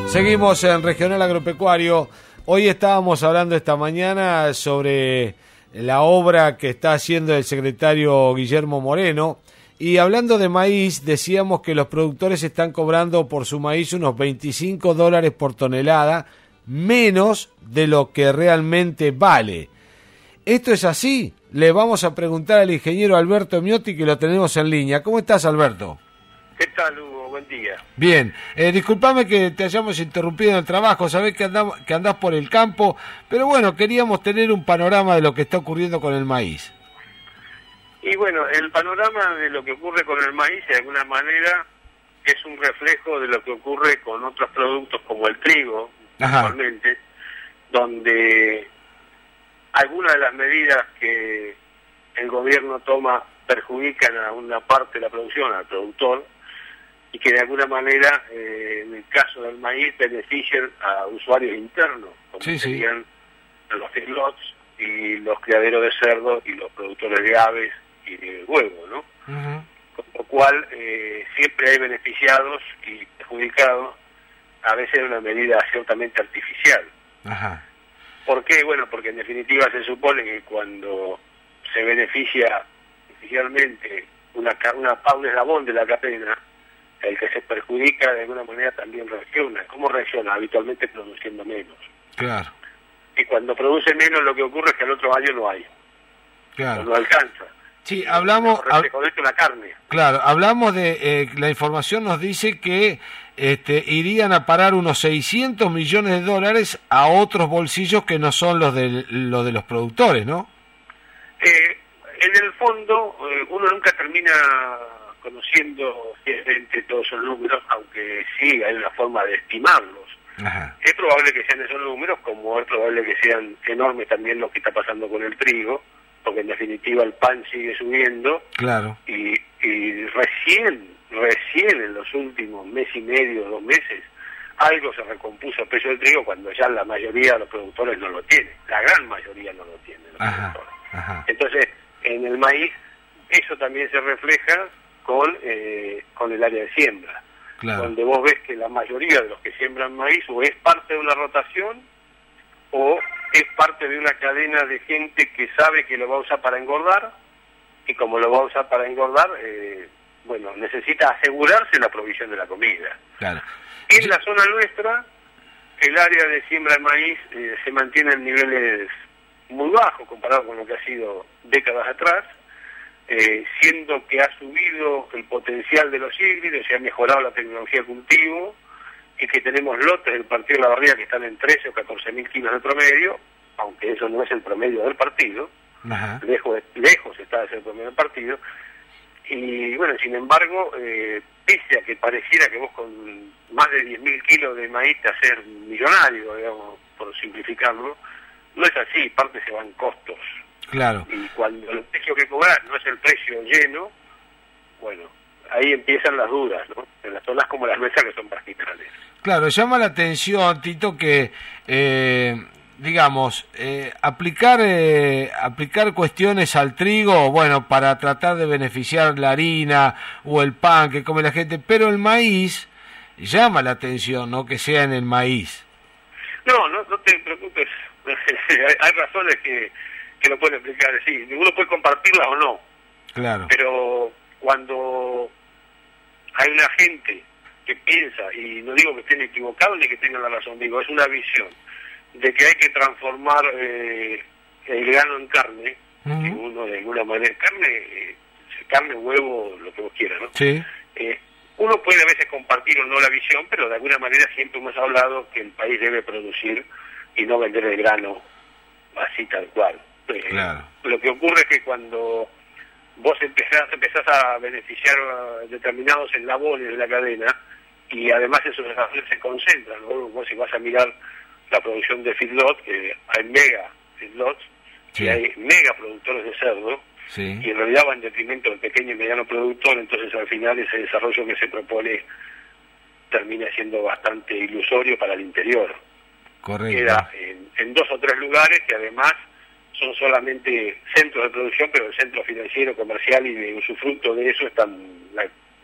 Seguimos en Regional Agropecuario. Hoy estábamos hablando esta mañana sobre la obra que está haciendo el secretario Guillermo Moreno. Y hablando de maíz, decíamos que los productores están cobrando por su maíz unos $25 por tonelada, menos de lo que realmente vale. ¿Esto es así? Le vamos a preguntar al ingeniero Alberto Miotti, que lo tenemos en línea. ¿Cómo estás, Alberto? ¿Qué tal, Hugo? Buen día. Bien, discúlpame que te hayamos interrumpido en el trabajo, sabés que andás por el campo, pero bueno, queríamos tener un panorama de lo que está ocurriendo con el maíz. Y bueno, el panorama de lo que ocurre con el maíz, de alguna manera, es un reflejo de lo que ocurre con otros productos como el trigo, actualmente, donde algunas de las medidas que el gobierno toma perjudican a una parte de la producción, al productor, y que de alguna manera, en el caso del maíz, benefician a usuarios internos, como serían los feedlots y los criaderos de cerdo y los productores de aves y de huevo, ¿no? Con lo cual, siempre hay beneficiados y perjudicados, a veces de una medida ciertamente artificial. ¿Por qué? Bueno, porque en definitiva se supone que cuando se beneficia oficialmente un eslabón de la cadena, el que se perjudica de alguna manera también reacciona. ¿Cómo reacciona? Habitualmente produciendo menos. Claro. Y cuando produce menos, lo que ocurre es que al otro año no hay. Claro. No alcanza. Sí, hablamos... Con esto la carne. Claro, hablamos de... la información nos dice que irían a parar unos $600 millones a otros bolsillos que no son los de los productores, ¿no? En el fondo, uno nunca termina conociendo entre todos esos números, aunque sí hay una forma de estimarlos. Es probable que sean esos números, como es probable que sean enormes también lo que está pasando con el trigo, porque en definitiva el pan sigue subiendo. Claro. Y recién en los últimos mes y medio, 2 meses, algo se recompuso el precio del trigo cuando ya la mayoría de los productores no lo tienen, la gran mayoría no lo tienen los productores. Entonces, en el maíz, eso también se refleja con el área de siembra, donde vos ves que la mayoría de los que siembran maíz o es parte de una rotación o es parte de una cadena de gente que sabe que lo va a usar para engordar, y como lo va a usar para engordar, bueno, necesita asegurarse la provisión de la comida. Claro. En la zona nuestra, el área de siembra de maíz se mantiene en niveles muy bajos comparado con lo que ha sido décadas atrás, siendo que ha subido el potencial de los híbridos, se ha mejorado la tecnología de cultivo, y que tenemos lotes del partido de la barriga que están en 13 o 14.000 kilos de promedio, aunque eso no es el promedio del partido, lejos está de ser el promedio del partido, y bueno, sin embargo, pese a que pareciera que vos con más de 10.000 kilos de maíz te hacer millonario, digamos, por simplificarlo, no es así, parte se van costos. Claro. Y cuando el precio que cobras no es el precio lleno, bueno, ahí empiezan las dudas, ¿no? En las zonas como las nuestras, que son marginales. Claro, llama la atención, Tito, que digamos, aplicar cuestiones al trigo, bueno, para tratar de beneficiar la harina o el pan que come la gente, pero el maíz llama la atención, ¿no? Que sea en el maíz. No te preocupes. Hay razones que lo pueden explicar, sí. Uno puede compartirlas o no. Claro. Pero cuando hay una gente que piensa, y no digo que estén equivocados ni que tengan la razón, digo, es una visión de que hay que transformar el grano en carne, que uno de alguna manera, carne, huevo, lo que vos quieras, ¿no? Sí. Uno puede a veces compartir o no la visión, pero de alguna manera siempre hemos hablado que el país debe producir y no vender el grano así tal cual. Claro. Lo que ocurre es que cuando vos empezás a beneficiar a determinados eslabones de la cadena, y además esos eslabones se concentran, ¿no? Vos si vas a mirar la producción de feedlot, que hay mega feedlots, y hay mega productores de cerdo, y en realidad va en detrimento del pequeño y mediano productor, entonces al final ese desarrollo que se propone termina siendo bastante ilusorio para el interior. Correcto. Queda en 2 o 3 lugares que además son solamente centros de producción, pero el centro financiero, comercial y de usufructo de eso están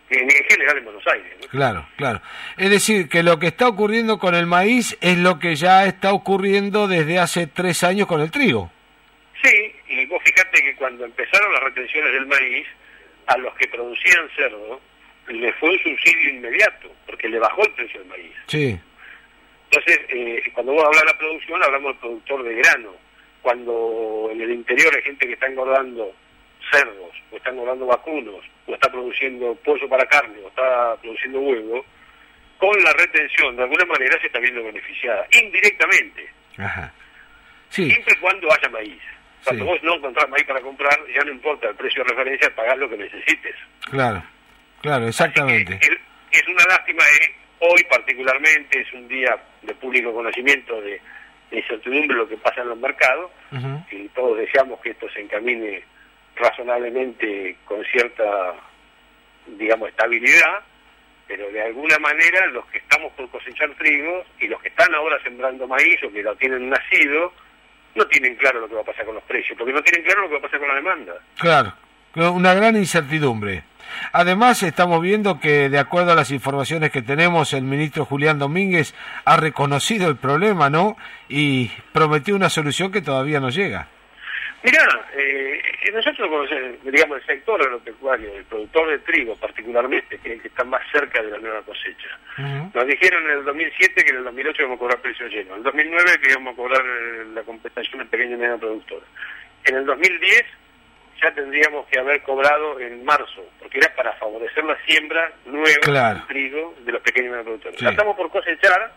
en general en Buenos Aires, ¿no? Claro, claro. Es decir, que lo que está ocurriendo con el maíz es lo que ya está ocurriendo desde hace 3 años con el trigo. Sí, y vos fíjate que cuando empezaron las retenciones del maíz, a los que producían cerdo, les fue un subsidio inmediato, porque le bajó el precio del maíz. Sí. Entonces, cuando vos hablas de la producción, hablamos del productor de grano. Cuando en el interior hay gente que está engordando cerdos, o está engordando vacunos, o está produciendo pollo para carne, o está produciendo huevo, con la retención, de alguna manera se está viendo beneficiada, indirectamente. Ajá. Sí. Siempre y cuando haya maíz. Cuando vos no encontrás maíz para comprar, ya no importa el precio de referencia, pagás lo que necesites. Claro, claro, exactamente. Es una lástima, hoy particularmente es un día de público conocimiento de incertidumbre lo que pasa en los mercados, y todos deseamos que esto se encamine razonablemente con cierta, digamos, estabilidad, pero de alguna manera los que estamos por cosechar trigo y los que están ahora sembrando maíz o que lo tienen nacido, no tienen claro lo que va a pasar con los precios, porque no tienen claro lo que va a pasar con la demanda. Claro, una gran incertidumbre. Además, estamos viendo que, de acuerdo a las informaciones que tenemos, el ministro Julián Domínguez ha reconocido el problema, ¿no? Y prometió una solución que todavía no llega. Mirá, nosotros, digamos, el sector agropecuario, el productor de trigo particularmente, que es el que está más cerca de la nueva cosecha, nos dijeron en el 2007 que en el 2008 íbamos a cobrar precio lleno, en el 2009 que íbamos a cobrar la compensación al pequeño y mediano productor. En el 2010 ya tendríamos que haber cobrado en marzo, porque era para favorecer la siembra nueva del trigo de los pequeños y medianos productores. Ya estamos por cosechar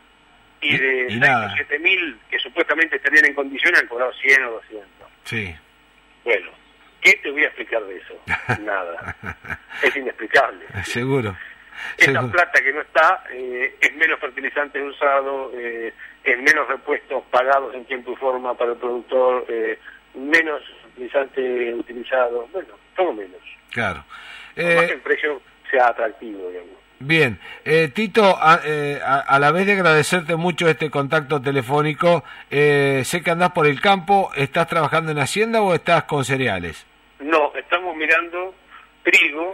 y de 7.000 que supuestamente estarían en condiciones han cobrado 100 o 200. Sí. Bueno, ¿qué te voy a explicar de eso? Nada. Es inexplicable. Seguro. Esa plata que no está, es menos fertilizante usado, es menos repuestos pagados en tiempo y forma para el productor, menos fertilizante utilizado, bueno, todo menos. Claro. Más que el precio sea atractivo, digamos. Bien, Tito, a la vez de agradecerte mucho este contacto telefónico, sé que andás por el campo, ¿estás trabajando en Hacienda o estás con cereales? No, estamos mirando trigo,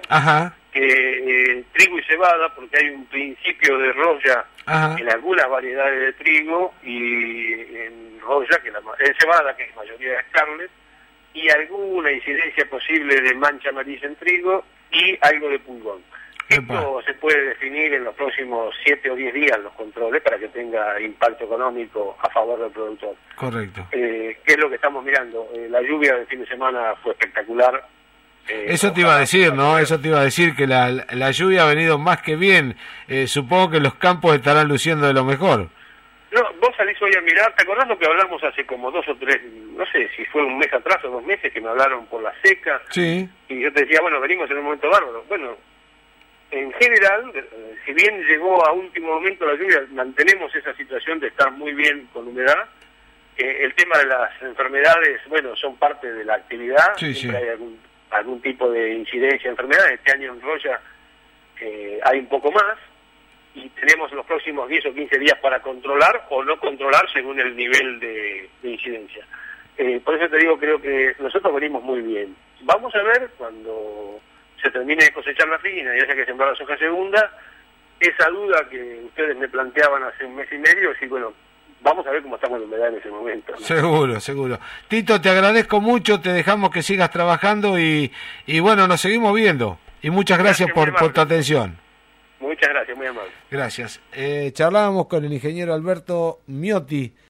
trigo y cebada, porque hay un principio de roya en algunas variedades de trigo y en roya, en cebada, que es mayoría de Scarlet, y alguna incidencia posible de mancha amarilla en trigo y algo de pulgón. Esto se puede definir en los próximos 7 o 10 días, los controles, para que tenga impacto económico a favor del productor. Correcto. ¿Qué es lo que estamos mirando? La lluvia del fin de semana fue espectacular. Eso te iba a decir, ¿no? Eso te iba a decir, que la lluvia ha venido más que bien. Supongo que los campos estarán luciendo de lo mejor. No, vos salís hoy a mirar, ¿te acordás lo que hablamos hace como 2 o 3, no sé si fue un mes atrás o 2 meses, que me hablaron por la seca? Sí. Y yo te decía, bueno, venimos en un momento bárbaro. Bueno, en general, si bien llegó a último momento la lluvia, mantenemos esa situación de estar muy bien con humedad. El tema de las enfermedades, bueno, son parte de la actividad. Siempre hay algún tipo de incidencia de enfermedad. Este año en Roya hay un poco más. Y tenemos los próximos 10 o 15 días para controlar o no controlar según el nivel de incidencia. Por eso te digo, creo que nosotros venimos muy bien. Vamos a ver cuando se termine de cosechar la fina y haya que sembrar la soja segunda, esa duda que ustedes me planteaban hace un mes y medio, decir, bueno, vamos a ver cómo estamos en humedad en ese momento, ¿no? Seguro, seguro. Tito, te agradezco mucho, te dejamos que sigas trabajando y bueno, nos seguimos viendo. Y muchas gracias por tu atención. Muchas gracias, muy amable. Gracias. Charlábamos con el ingeniero Alberto Miotti.